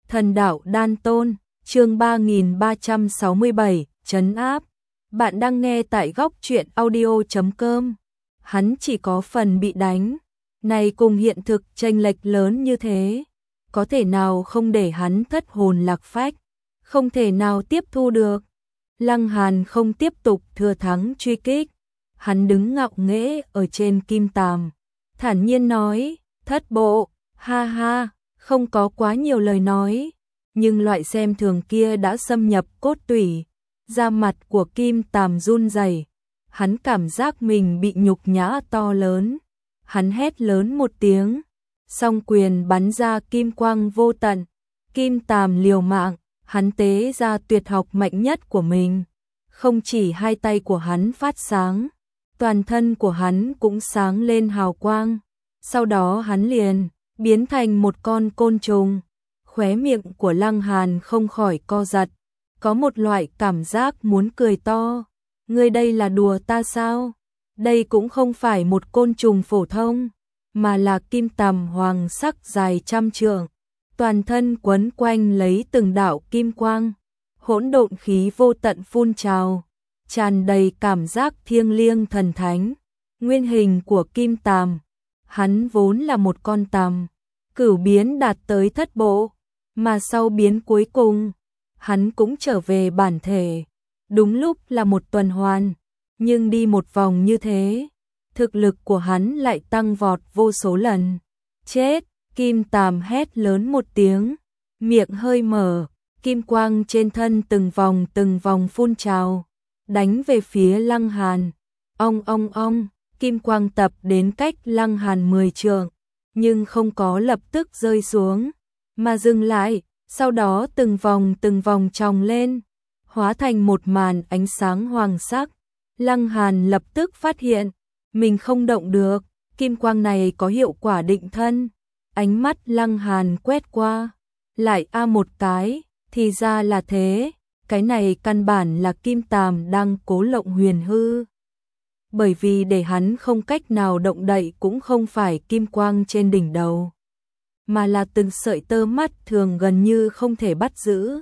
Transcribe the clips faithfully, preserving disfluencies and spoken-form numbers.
Thần đạo đan tôn, chương ba nghìn ba trăm sáu mươi bảy, trấn áp. Bạn đang nghe tại góc truyện audio chấm com. Hắn chỉ có phần bị đánh, này cùng hiện thực chênh lệch lớn như thế, có thể nào không để hắn thất hồn lạc phách, không thể nào tiếp thu được. Lăng Hàn không tiếp tục thừa thắng truy kích, hắn đứng ngạo nghễ ở trên kim tàm, thản nhiên nói, thất bộ, ha ha, không có quá nhiều lời nói, nhưng loại xem thường kia đã xâm nhập cốt tủy, da mặt của kim tàm run rẩy, hắn cảm giác mình bị nhục nhã to lớn, hắn hét lớn một tiếng, song quyền bắn ra kim quang vô tận, kim tàm liều mạng, hắn tế ra tuyệt học mạnh nhất của mình, không chỉ hai tay của hắn phát sáng, toàn thân của hắn cũng sáng lên hào quang, sau đó hắn liền biến thành một con côn trùng. Khóe miệng của Lăng Hàn không khỏi co giật, có một loại cảm giác muốn cười to. Ngươi đây là đùa ta sao? Đây cũng không phải một côn trùng phổ thông, mà là kim tằm hoàng sắc dài trăm trượng, toàn thân quấn quanh lấy từng đạo kim quang, hỗn độn khí vô tận phun trào, tràn đầy cảm giác thiêng liêng thần thánh. Nguyên hình của kim tằm, hắn vốn là một con tằm, cửu biến đạt tới thất bộ, mà sau biến cuối cùng, hắn cũng trở về bản thể, đúng lúc là một tuần hoàn, nhưng đi một vòng như thế, thực lực của hắn lại tăng vọt vô số lần. Chết, kim tàm hét lớn một tiếng, miệng hơi mở, kim quang trên thân từng vòng từng vòng phun trào, đánh về phía Lăng Hàn. Ong ong ong, kim quang tập đến cách Lăng Hàn mười trượng, nhưng không có lập tức rơi xuống, mà dừng lại, sau đó từng vòng từng vòng tròng lên, hóa thành một màn ánh sáng hoàng sắc. Lăng Hàn lập tức phát hiện, mình không động được, kim quang này có hiệu quả định thân. Ánh mắt Lăng Hàn quét qua, lại a một cái, thì ra là thế, cái này căn bản là kim tàm đang cố lộng huyền hư. Bởi vì để hắn không cách nào động đậy cũng không phải kim quang trên đỉnh đầu, mà là từng sợi tơ mắt thường gần như không thể bắt giữ.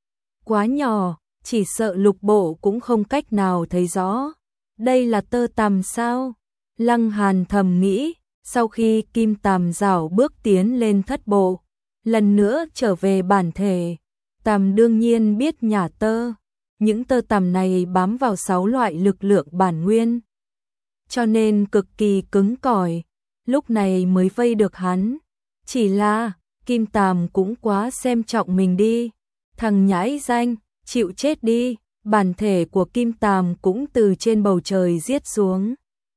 Quá nhỏ, chỉ sợ lục bộ cũng không cách nào thấy rõ. Đây là tơ tằm sao? Lăng Hàn thầm nghĩ, sau khi kim tằm rảo bước tiến lên thất bộ, lần nữa trở về bản thể, tằm đương nhiên biết nhả tơ. Những tơ tằm này bám vào sáu loại lực lượng bản nguyên, cho nên cực kỳ cứng cỏi, lúc này mới vây được hắn. Chỉ là, kim tàm cũng quá xem trọng mình đi, thằng nhãi danh, chịu chết đi. Bản thể của kim tàm cũng từ trên bầu trời giết xuống.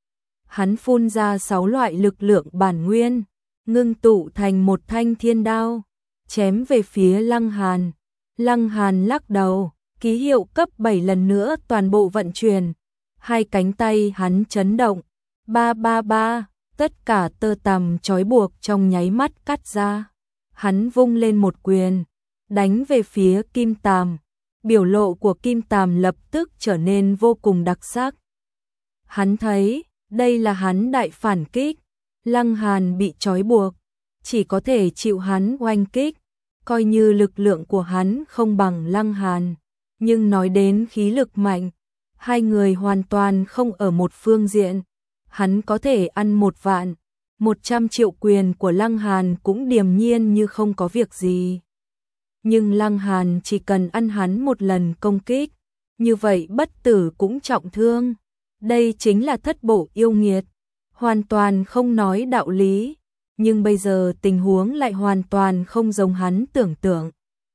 Hắn phun ra sáu loại lực lượng bản nguyên, ngưng tụ thành một thanh thiên đao, chém về phía Lăng Hàn. Lăng Hàn lắc đầu, ký hiệu cấp bảy lần nữa toàn bộ vận chuyển, hai cánh tay hắn chấn động, ba ba ba, tất cả tơ tằm trói buộc trong nháy mắt cắt ra. Hắn vung lên một quyền, đánh về phía kim tàm. Biểu lộ của kim tàm lập tức trở nên vô cùng đặc sắc. Hắn thấy, đây là hắn đại phản kích. Lăng Hàn bị trói buộc, chỉ có thể chịu hắn oanh kích. Coi như lực lượng của hắn không bằng Lăng Hàn, nhưng nói đến khí lực mạnh, hai người hoàn toàn không ở một phương diện. Hắn có thể ăn một vạn, một trăm triệu quyền của Lăng Hàn cũng điềm nhiên như không có việc gì. Nhưng Lăng Hàn chỉ cần ăn hắn một lần công kích, như vậy bất tử cũng trọng thương. Đây chính là thất bộ yêu nghiệt, hoàn toàn không nói đạo lý, nhưng bây giờ tình huống lại hoàn toàn không giống hắn tưởng tượng.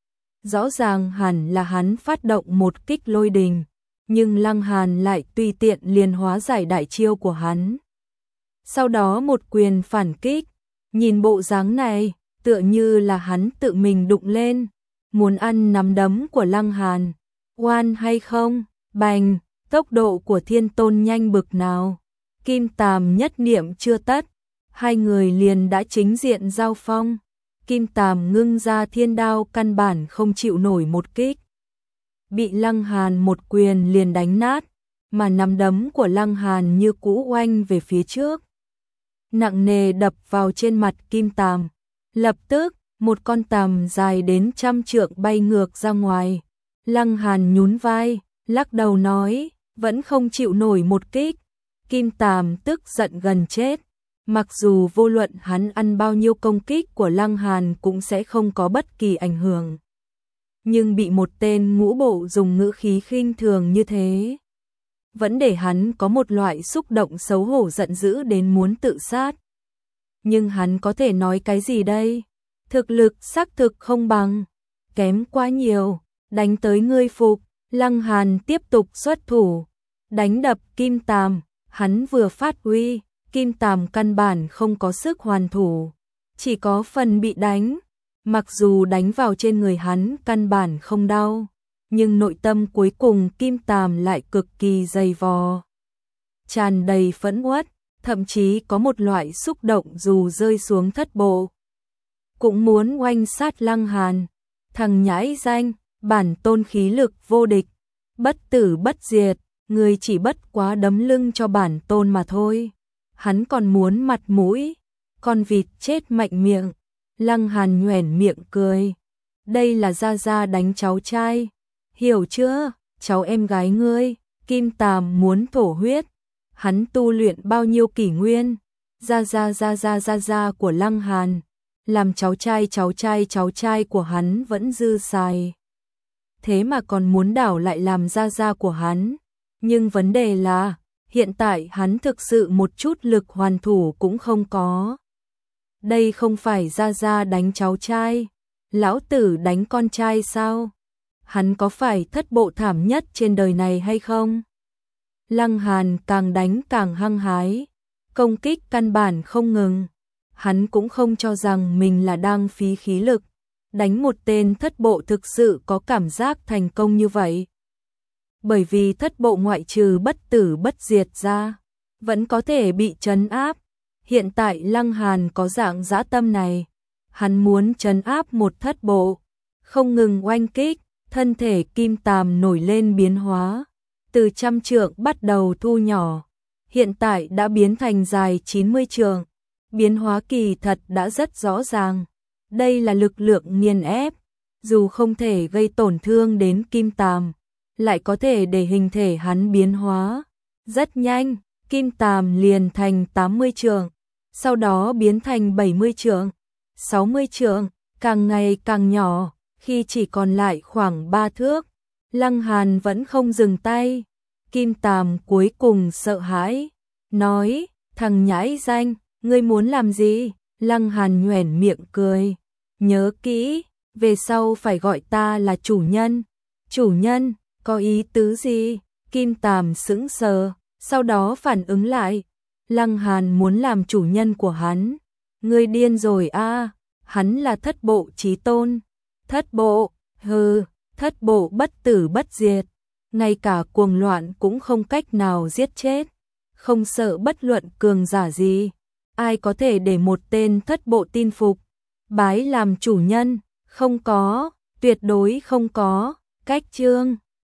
Rõ ràng hẳn là hắn phát động một kích lôi đình, nhưng Lăng Hàn lại tùy tiện liền hóa giải đại chiêu của hắn. Sau đó một quyền phản kích, nhìn bộ dáng này, tựa như là hắn tự mình đụng lên, muốn ăn nắm đấm của Lăng Hàn. Oan hay không? Bành, tốc độ của thiên tôn nhanh bực nào. Kim tàm nhất niệm chưa tất, hai người liền đã chính diện giao phong. Kim tàm ngưng ra thiên đao căn bản không chịu nổi một kích, bị Lăng Hàn một quyền liền đánh nát, mà nắm đấm của Lăng Hàn như cũ oanh về phía trước, nặng nề đập vào trên mặt kim tàm. Lập tức, một con tằm dài đến trăm trượng bay ngược ra ngoài. Lăng Hàn nhún vai, lắc đầu nói, vẫn không chịu nổi một kích. Kim Tàm tức giận gần chết. Mặc dù vô luận hắn ăn bao nhiêu công kích của Lăng Hàn cũng sẽ không có bất kỳ ảnh hưởng. Nhưng bị một tên ngũ bộ dùng ngữ khí khinh thường như thế, vẫn để hắn có một loại xúc động xấu hổ giận dữ đến muốn tự sát. Nhưng hắn có thể nói cái gì đây? Thực lực xác thực không bằng, kém quá nhiều, đánh tới ngươi phục. Lăng Hàn tiếp tục xuất thủ, đánh đập Kim Tàm, hắn vừa phát uy, Kim Tàm căn bản không có sức hoàn thủ, chỉ có phần bị đánh. Mặc dù đánh vào trên người hắn căn bản không đau, nhưng nội tâm cuối cùng Kim Tàm lại cực kỳ dày vò, tràn đầy phẫn uất, thậm chí có một loại xúc động dù rơi xuống thất bộ cũng muốn oanh sát Lăng Hàn. Thằng nhãi danh, bản tôn khí lực vô địch, bất tử bất diệt, người chỉ bất quá đấm lưng cho bản tôn mà thôi. Hắn còn muốn mặt mũi, con vịt chết mạnh miệng. Lăng Hàn nhoẻn miệng cười, đây là gia gia đánh cháu trai, hiểu chưa, cháu em gái ngươi. Kim Tàm muốn thổ huyết, hắn tu luyện bao nhiêu kỷ nguyên, gia gia gia gia gia gia của Lăng Hàn, làm cháu trai cháu trai cháu trai của hắn vẫn dư xài. Thế mà còn muốn đảo lại làm gia gia của hắn. Nhưng vấn đề là, hiện tại hắn thực sự một chút lực hoàn thủ cũng không có. Đây không phải gia gia đánh cháu trai, lão tử đánh con trai sao? Hắn có phải thất bộ thảm nhất trên đời này hay không? Lăng Hàn càng đánh càng hăng hái, công kích căn bản không ngừng. Hắn cũng không cho rằng mình là đang phí khí lực, đánh một tên thất bộ thực sự có cảm giác thành công như vậy. Bởi vì thất bộ ngoại trừ bất tử bất diệt ra, vẫn có thể bị trấn áp. Hiện tại Lăng Hàn có dạng dã tâm này, hắn muốn trấn áp một thất bộ, không ngừng oanh kích. Thân thể Kim Tàm nổi lên biến hóa, từ trăm trượng bắt đầu thu nhỏ, hiện tại đã biến thành dài chín mươi trượng. Biến hóa kỳ thật đã rất rõ ràng, đây là lực lượng nghiền ép, dù không thể gây tổn thương đến Kim Tàm, lại có thể để hình thể hắn biến hóa. Rất nhanh, Kim Tàm liền thành tám mươi trượng, sau đó biến thành bảy mươi trượng, sáu mươi trượng, càng ngày càng nhỏ, khi chỉ còn lại khoảng ba thước. Lăng Hàn vẫn không dừng tay. Kim Tàm cuối cùng sợ hãi, nói, thằng nhãi danh, ngươi muốn làm gì? Lăng Hàn nhoẻn miệng cười, nhớ kỹ, về sau phải gọi ta là chủ nhân. Chủ nhân, có ý tứ gì? Kim Tàm sững sờ, sau đó phản ứng lại, Lăng Hàn muốn làm chủ nhân của hắn. Ngươi điên rồi a, à, hắn là thất bộ chí tôn. Thất bộ, hừ, thất bộ bất tử bất diệt, ngay cả cuồng loạn cũng không cách nào giết chết, không sợ bất luận cường giả gì. Ai có thể để một tên thất bộ tin phục, bái làm chủ nhân? Không có, tuyệt đối không có. Cách chương